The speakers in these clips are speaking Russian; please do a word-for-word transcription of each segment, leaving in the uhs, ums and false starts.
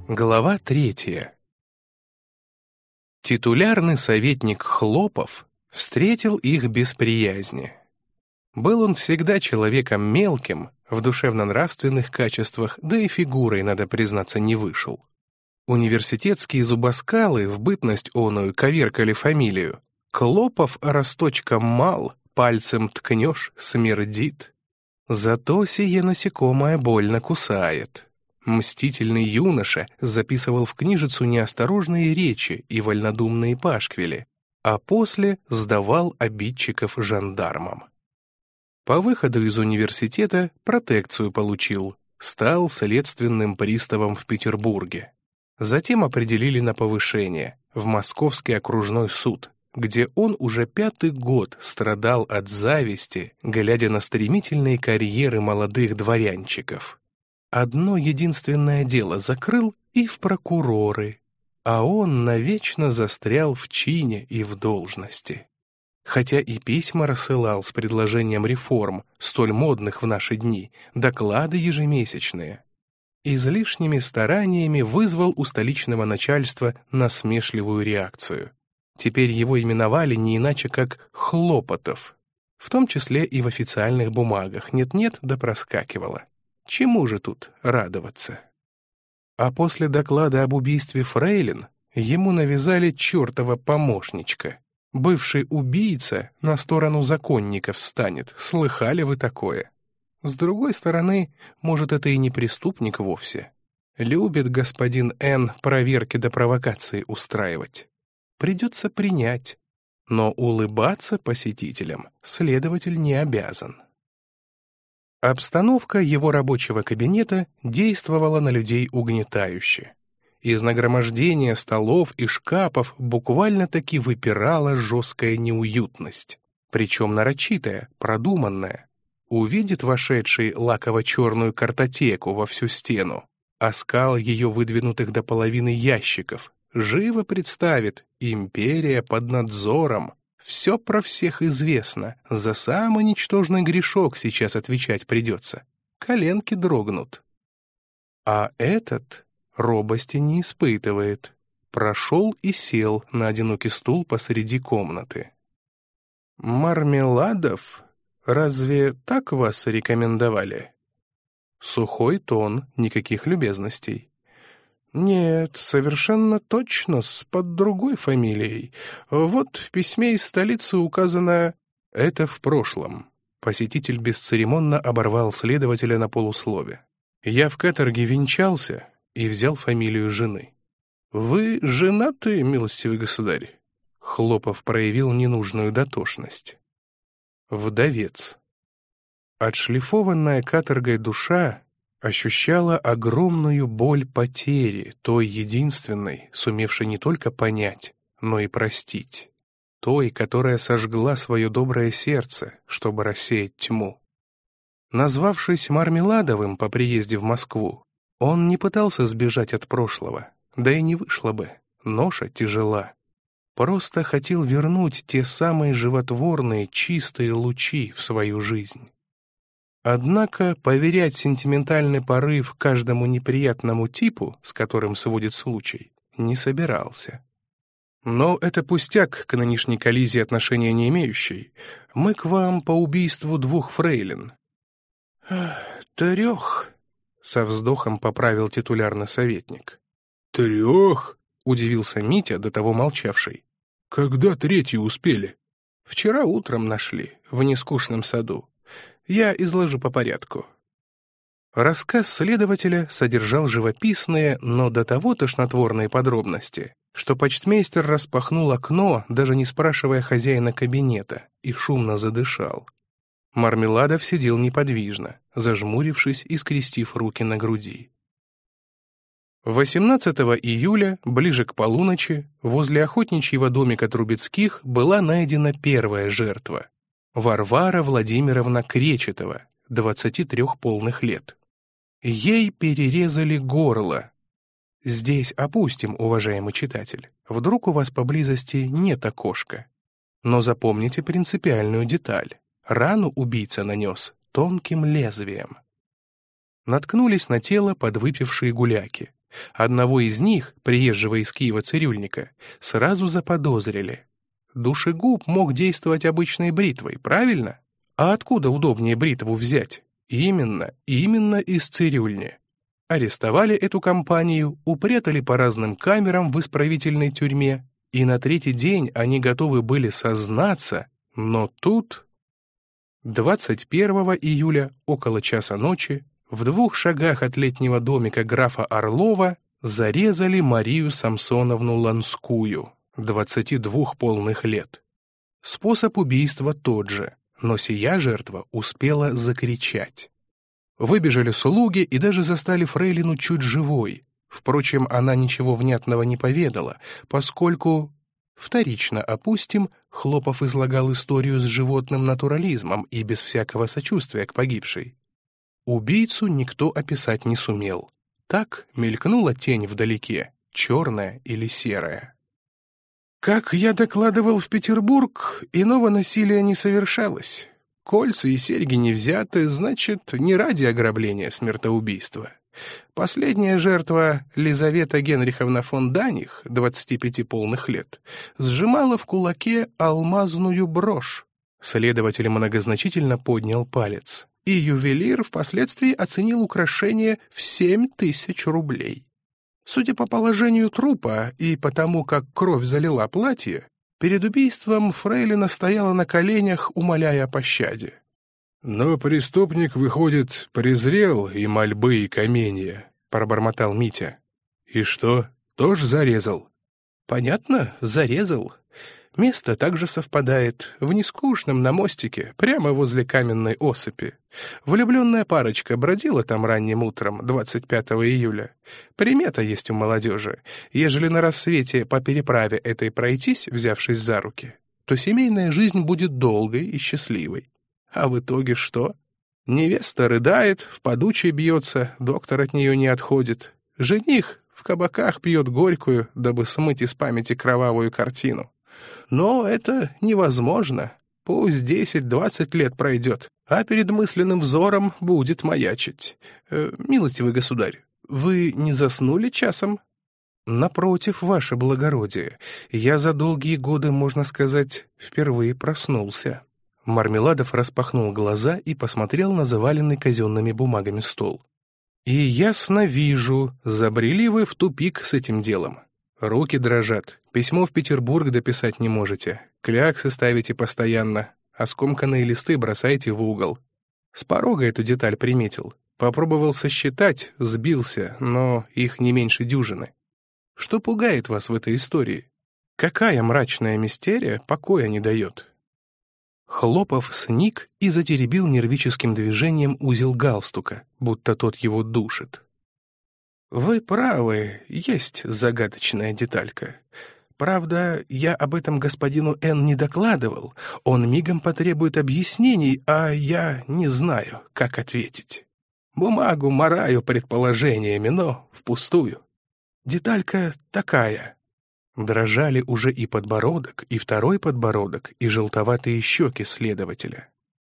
Глава третья. Титулярный советник Хлопов встретил их без приязни. Был он всегда человеком мелким, в душевно-нравственных качествах, да и фигурой, надо признаться, не вышел. Университетские зубоскалы в бытность оную коверкали фамилию. Хлопов росточком мал, пальцем ткнешь, смердит. Зато сие насекомое больно кусает. Мстительный юноша записывал в книжицу неосторожные речи и вольнодумные пашквили, а после сдавал обидчиков жандармам. По выходу из университета протекцию получил, стал следственным приставом в Петербурге. Затем определили на повышение в Московский окружной суд, где он уже пятый год страдал от зависти, глядя на стремительные карьеры молодых дворянчиков. Одно единственное дело закрыл и в прокуроры, а он навечно застрял в чине и в должности. Хотя и письма рассылал с предложением реформ, столь модных в наши дни, доклады ежемесячные. Излишними стараниями вызвал у столичного начальства насмешливую реакцию. Теперь его именовали не иначе как Хлопотов, в том числе и в официальных бумагах нет-нет да проскакивало. Чему же тут радоваться? А после доклада об убийстве фрейлин ему навязали чертова помощничка. Бывший убийца на сторону законников станет, слыхали вы такое? С другой стороны, может, это и не преступник вовсе. Любит господин Н. проверки до провокации устраивать. Придется принять, но улыбаться посетителям следователь не обязан. Обстановка его рабочего кабинета действовала на людей угнетающе. Из нагромождения столов и шкафов буквально-таки выпирала жесткая неуютность, причем нарочитая, продуманная. Увидит вошедший лаково-черную картотеку во всю стену, оскал ее выдвинутых до половины ящиков, живо представит: империя под надзором. Все про всех известно, за самый ничтожный грешок сейчас отвечать придется. Коленки дрогнут. А этот робости не испытывает. Прошел и сел на одинокий стул посреди комнаты. «Мармеладов, разве так вас рекомендовали?» Сухой тон, никаких любезностей. «Нет, совершенно точно, с под другой фамилией. Вот в письме из столицы указано...» «Это в прошлом». Посетитель бесцеремонно оборвал следователя на полуслове. «Я в каторге венчался и взял фамилию жены». «Вы женаты, милостивый государь?» Хлопов проявил ненужную дотошность. «Вдовец». Отшлифованная каторгой душа ощущала огромную боль потери, той единственной, сумевшей не только понять, но и простить, той, которая сожгла свое доброе сердце, чтобы рассеять тьму. Назвавшись Мармеладовым по приезде в Москву, он не пытался сбежать от прошлого, да и не вышло бы, ноша тяжела. Просто хотел вернуть те самые животворные, чистые лучи в свою жизнь. Однако поверять сентиментальный порыв каждому неприятному типу, с которым сводит случай, не собирался. Но это пустяк к нынешней коллизии отношения не имеющий. Мы к вам по убийству двух фрейлин. «Трех», — со вздохом поправил титулярный советник. «Трех?» — удивился Митя, до того молчавший. «Когда третью успели?» «Вчера утром нашли, в нескучном саду. Я изложу по порядку». Рассказ следователя содержал живописные, но до того тошнотворные подробности, что почтмейстер распахнул окно, даже не спрашивая хозяина кабинета, и шумно задышал. Мармеладов сидел неподвижно, зажмурившись и скрестив руки на груди. восемнадцатого июля, ближе к полуночи, возле охотничьего домика Трубецких была найдена первая жертва. Варвара Владимировна Кречетова, двадцати трёх полных лет. Ей перерезали горло. Здесь опустим, уважаемый читатель. Вдруг у вас поблизости нет окошка. Но запомните принципиальную деталь. Рану убийца нанес тонким лезвием. Наткнулись на тело подвыпившие гуляки. Одного из них, приезжего из Киева цирюльника, сразу заподозрили. Душегуб мог действовать обычной бритвой, правильно? А откуда удобнее бритву взять? Именно, именно из цирюльни. Арестовали эту компанию, упрятали по разным камерам в исправительной тюрьме, и на третий день они готовы были сознаться, но тут... двадцать первого июля, около часа ночи, в двух шагах от летнего домика графа Орлова зарезали Марию Самсоновну Ланскую, двадцати двух полных лет. Способ убийства тот же, но сия жертва успела закричать. Выбежали слуги и даже застали фрейлину чуть живой. Впрочем, она ничего внятного не поведала, поскольку... Вторично опустим, Хлопов излагал историю с животным натурализмом и без всякого сочувствия к погибшей. Убийцу никто описать не сумел. Так мелькнула тень вдалеке, черная или серая. Как я докладывал в Петербург, иного насилия не совершалось. Кольца и серьги не взяты, значит, не ради ограбления смертоубийства. Последняя жертва, Лизавета Генриховна фон Даних, двадцати пяти полных лет, сжимала в кулаке алмазную брошь. Следователь многозначительно поднял палец, и ювелир впоследствии оценил украшение в семь тысяч рублей. Судя по положению трупа и потому, как кровь залила платье, перед убийством фрейлина стояла на коленях, умоляя о пощаде. «Но преступник, выходит, презрел и мольбы, и каменья», — пробормотал Митя. «И что, тоже зарезал?» «Понятно, зарезал. Место также совпадает. В нескучном, на мостике, прямо возле каменной осыпи. Влюбленная парочка бродила там ранним утром, двадцать пятого июля. Примета есть у молодежи. Ежели на рассвете по переправе этой пройтись, взявшись за руки, то семейная жизнь будет долгой и счастливой. А в итоге что? Невеста рыдает, в подучей бьется, доктор от нее не отходит. Жених в кабаках пьет горькую, дабы смыть из памяти кровавую картину. Но это невозможно. Пусть десять-двадцать лет пройдет, а перед мысленным взором будет маячить. Э, милостивый государь, вы не заснули часом? Напротив, ваше благородие, я за долгие годы, можно сказать, впервые проснулся. Мармеладов распахнул глаза и посмотрел на заваленный казенными бумагами стол. «И ясно вижу, забрели вы в тупик с этим делом. Руки дрожат, письмо в Петербург дописать не можете, кляксы ставите постоянно, а скомканные листы бросаете в угол. С порога эту деталь приметил, попробовал сосчитать, сбился, но их не меньше дюжины. Что пугает вас в этой истории? Какая мрачная мистерия покоя не дает?» Хлопов сник и затеребил нервическим движением узел галстука, будто тот его душит. «Вы правы, есть загадочная деталька. Правда, я об этом господину Н. не докладывал, он мигом потребует объяснений, а я не знаю, как ответить. Бумагу мараю предположениями, но впустую. Деталька такая». Дрожали уже и подбородок, и второй подбородок, и желтоватые щеки следователя.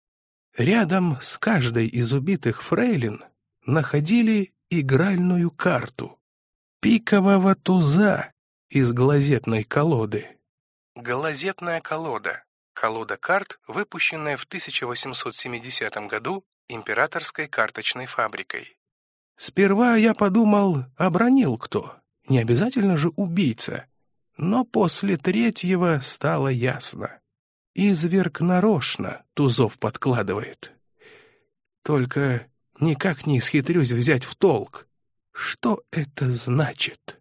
Рядом с каждой из убитых фрейлин находили игральную карту пикового туза из глазетной колоды. Глазетная колода. Колода карт, выпущенная в тысяча восемьсот семидесятом году императорской карточной фабрикой. Сперва я подумал, обронил кто, не обязательно же убийца. Но после третьего стало ясно. Изверг нарочно тузов подкладывает. Только никак не исхитрюсь взять в толк. Что это значит?